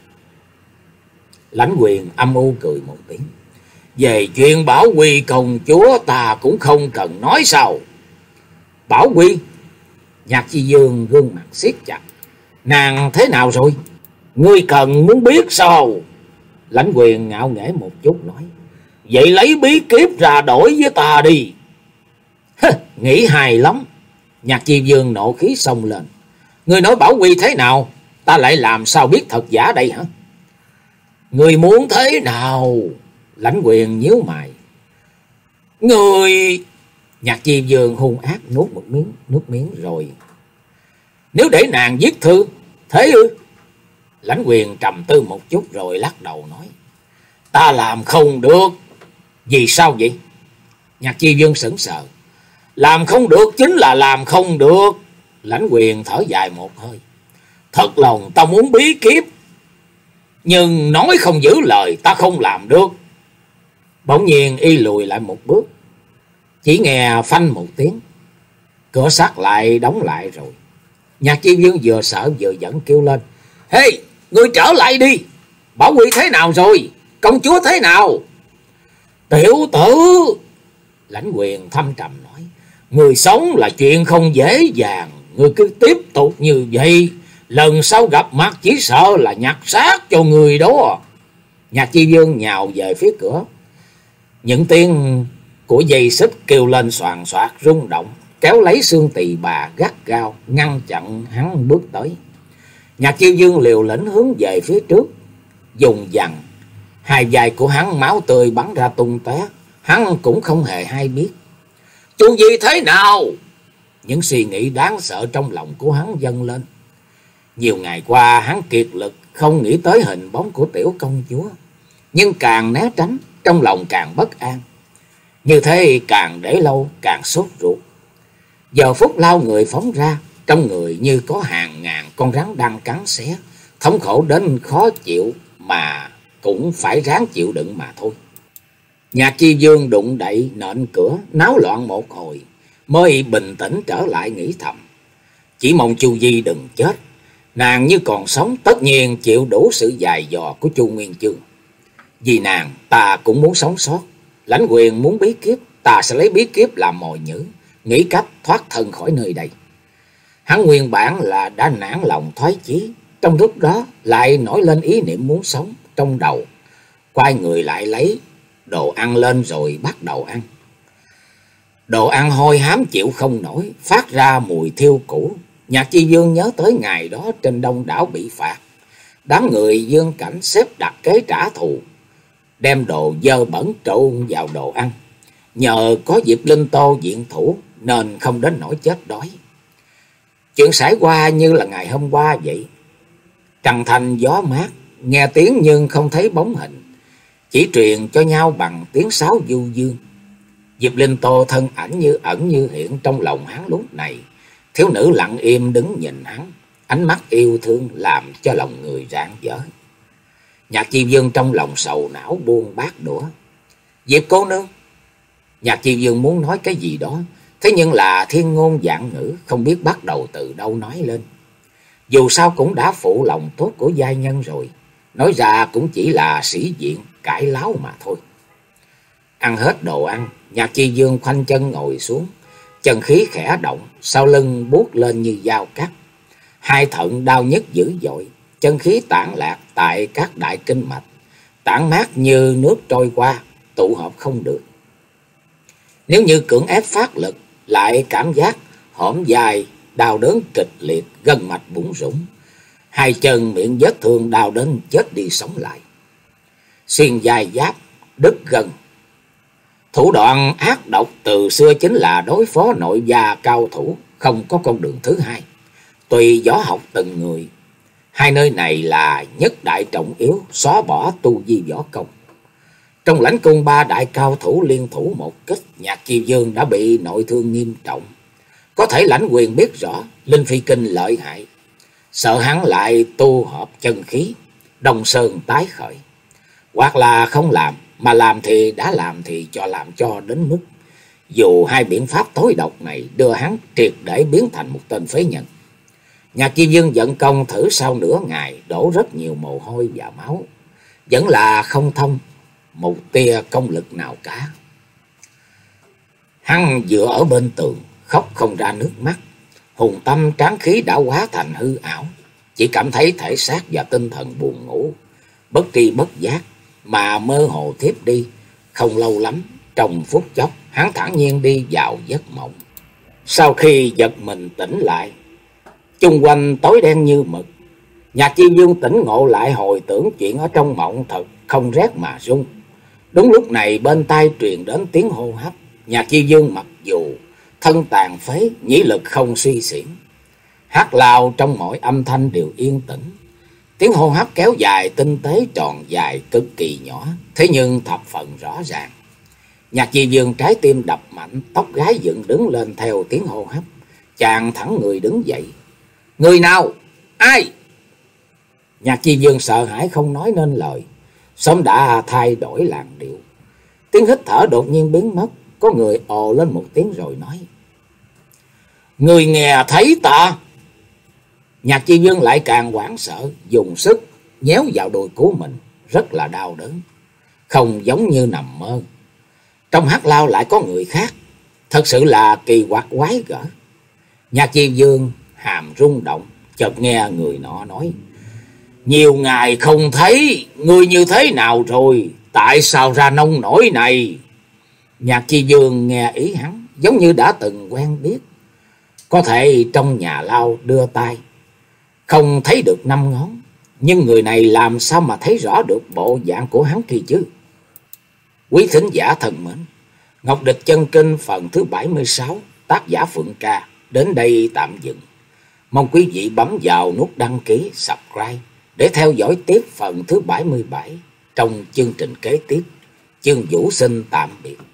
Lãnh Quyền âm u cười một tiếng. Về chuyện Bảo Quy công chúa ta cũng không cần nói sao? Bảo Quy? Nhạc Chi Vương gương mặt siết chặt. Nàng thế nào rồi? Ngươi cần muốn biết sao? Lãnh Quyền ngạo nghễ một chút nói. Vậy lấy bí kíp ra đổi với ta đi. Hừ, nghĩ hài lắm. Nhạc Chi Vương nộ khí xông lên. Ngươi nói Bảo Quy thế nào? Ta lại làm sao biết thật giả đây hả? Ngươi muốn thế nào? Lãnh Quyền nhíu mày. Ngươi... Nhạc Chi Vương hung ác nuốt một miếng nước miếng rồi. Nếu để nàng viết thư, thế ư? Lãnh Quyền trầm tư một chút rồi lắc đầu nói. Ta làm không được. Vì sao vậy? Nhạc Chi Vương sững sờ. Làm không được chính là làm không được. Lãnh Quyền thở dài một hơi. Thật lòng ta muốn bí kíp, nhưng nói không giữ lời, ta không làm được. Bỗng nhiên y lùi lại một bước. Chỉ nghe phanh một tiếng, cửa sắt lại đóng lại rồi. Nhạc Chi Vương vừa sợ vừa giận kêu lên. Hey, ngươi trở lại đi. Bảo Quy thế nào rồi? Công chúa thế nào? Tiểu tử, Lãnh Quyền thâm trầm nói. Người sống là chuyện không dễ dàng. Người cứ tiếp tục như vậy, lần sau gặp mặt chỉ sợ là nhặt xác cho người đó. Nhạc Chi Vương nhào về phía cửa. Những tiếng của dây xích kêu lên xoàn xoạc rung động, kéo lấy xương tỳ bà gắt gao, ngăn chặn hắn bước tới. Nhạc Chiêu Dương liều lĩnh hướng về phía trước, dùng dằn. Hai vai của hắn máu tươi bắn ra tung tóe, hắn cũng không hề hay biết. Chuyện gì thế nào? Những suy nghĩ đáng sợ trong lòng của hắn dâng lên. Nhiều ngày qua hắn kiệt lực không nghĩ tới hình bóng của tiểu công chúa, nhưng càng né tránh, trong lòng càng bất an. Như thế càng để lâu càng sốt ruột. Giờ phút lao người phóng ra, trong người như có hàng ngàn con rắn đang cắn xé, thống khổ đến khó chịu mà cũng phải ráng chịu đựng mà thôi. Nhạc Chi Dương đụng đậy nện cửa, náo loạn một hồi, mới bình tĩnh trở lại nghĩ thầm. Chỉ mong Chu Di đừng chết, nàng như còn sống tất nhiên chịu đủ sự dài dò của Chu Nguyên Chương. Vì nàng ta cũng muốn sống sót, Lãnh Quyền muốn bí kiếp, ta sẽ lấy bí kiếp làm mồi nhử, nghĩ cách thoát thân khỏi nơi đây. Hắn nguyên bản là đã nản lòng thoái chí, trong lúc đó lại nổi lên ý niệm muốn sống trong đầu, quay người lại lấy đồ ăn lên rồi bắt đầu ăn. Đồ ăn hôi hám chịu không nổi, phát ra mùi thiêu cũ. Nhạc Chi Dương nhớ tới ngày đó trên Đông Đảo bị phạt, đám người Dương Cảnh xếp đặt kế trả thù, đem đồ dơ bẩn trộn vào đồ ăn. Nhờ có Diệp Linh Tô diện thủ nên không đến nỗi chết đói. Chuyện xảy qua như là ngày hôm qua vậy. Trăng thanh gió mát, nghe tiếng nhưng không thấy bóng hình, chỉ truyền cho nhau bằng tiếng sáo du dương. Diệp Linh Tô thân ảnh như ẩn như hiện trong lòng hắn lúc này. Thiếu nữ lặng im đứng nhìn hắn, ánh mắt yêu thương làm cho lòng người rạng rỡ. Nhạc Chi Dương trong lòng sầu não buông bát đũa. Diệp cô nương. Nhạc Chi Dương muốn nói cái gì đó, thế nhưng là thiên ngôn vạn ngữ, không biết bắt đầu từ đâu nói lên. Dù sao cũng đã phụ lòng tốt của giai nhân rồi, nói ra cũng chỉ là sĩ diện cãi láo mà thôi. Ăn hết đồ ăn, Nhạc Chi Dương khoanh chân ngồi xuống, chân khí khẽ động, sau lưng buốt lên như dao cắt. Hai thận đau nhức dữ dội, chân khí tản lạc tại các đại kinh mạch, tản mát như nước trôi qua, tụ hợp không được. Nếu như cưỡng ép phát lực, lại cảm giác hõm dài, đau đớn kịch liệt, gân mạch bủn rủn. Hai chân miệng vết thương đau đến chết đi sống lại. Xuyên dài giáp, đứt gân. Thủ đoạn ác độc từ xưa chính là đối phó nội gia cao thủ, không có con đường thứ hai. Tùy võ học từng người, hai nơi này là nhất đại trọng yếu, xóa bỏ tu vi võ công. Trong lãnh cung ba đại cao thủ liên thủ một kích, Nhạc Chi Dương đã bị nội thương nghiêm trọng. Có thể Lãnh Quyền biết rõ Linh Phi Kinh lợi hại, sợ hắn lại tu hợp chân khí, Đông Sơn tái khởi. Hoặc là không làm, mà làm thì đã làm thì cho làm cho đến mức dù hai biện pháp tối độc này đưa hắn triệt để biến thành một tên phế nhân. Nhạc Chi Dương vận công thử sau nửa ngày, đổ rất nhiều mồ hôi và máu, vẫn là không thông một tia công lực nào cả. Hắn dựa ở bên tường, khóc không ra nước mắt. Hùng tâm tráng khí đã hóa thành hư ảo, chỉ cảm thấy thể xác và tinh thần buồn ngủ, bất tri bất giác mà mơ hồ thiếp đi. Không lâu lắm, trong phút chốc hắn thản nhiên đi vào giấc mộng. Sau khi giật mình tỉnh lại, chung quanh tối đen như mực. Nhạc Chi Dương tỉnh ngộ lại hồi tưởng chuyện ở trong mộng, thật không rét mà run. Đúng lúc này bên tai truyền đến tiếng hô hấp. Nhạc Chi Dương mặc dù thân tàn phế, nhĩ lực không suy xiển, hát lao trong mọi âm thanh đều yên tĩnh. Tiếng hô hấp kéo dài tinh tế, tròn dài, cực kỳ nhỏ, thế nhưng thập phần rõ ràng. Nhạc Chi Dương trái tim đập mạnh, tóc gái dựng đứng lên theo tiếng hô hấp. Chàng thẳng người đứng dậy. Người nào? Ai? Nhạc Chi Dương sợ hãi không nói nên lời, sớm đã thay đổi làn điệu. Tiếng hít thở đột nhiên biến mất, có người ồ lên một tiếng rồi nói. Người nghe thấy ta? Nhạc Chi Dương lại càng hoảng sợ, dùng sức nhéo vào đùi của mình, rất là đau đớn, không giống như nằm mơ. Trong hắc lao lại có người khác, thật sự là kỳ quặc quái gở. Nhạc Chi Dương hàm rung động, chợt nghe người nọ nói. Nhiều ngày không thấy, người như thế nào rồi? Tại sao ra nông nổi này? Nhạc Chi Dương nghe ý hắn, giống như đã từng quen biết, Có thể trong nhà lao đưa tay không thấy được năm ngón, nhưng người này làm sao mà thấy rõ được bộ dạng của hắn kia chứ? Quý thính giả thân mến, Ngọc Địch Chân Kinh phần thứ bảy mươi sáu, tác giả Phượng Ca đến đây tạm dừng. Mong quý vị bấm vào nút đăng ký, subscribe để theo dõi tiếp phần thứ bảy mươi bảy trong chương trình kế tiếp. Chương Vũ xin tạm biệt.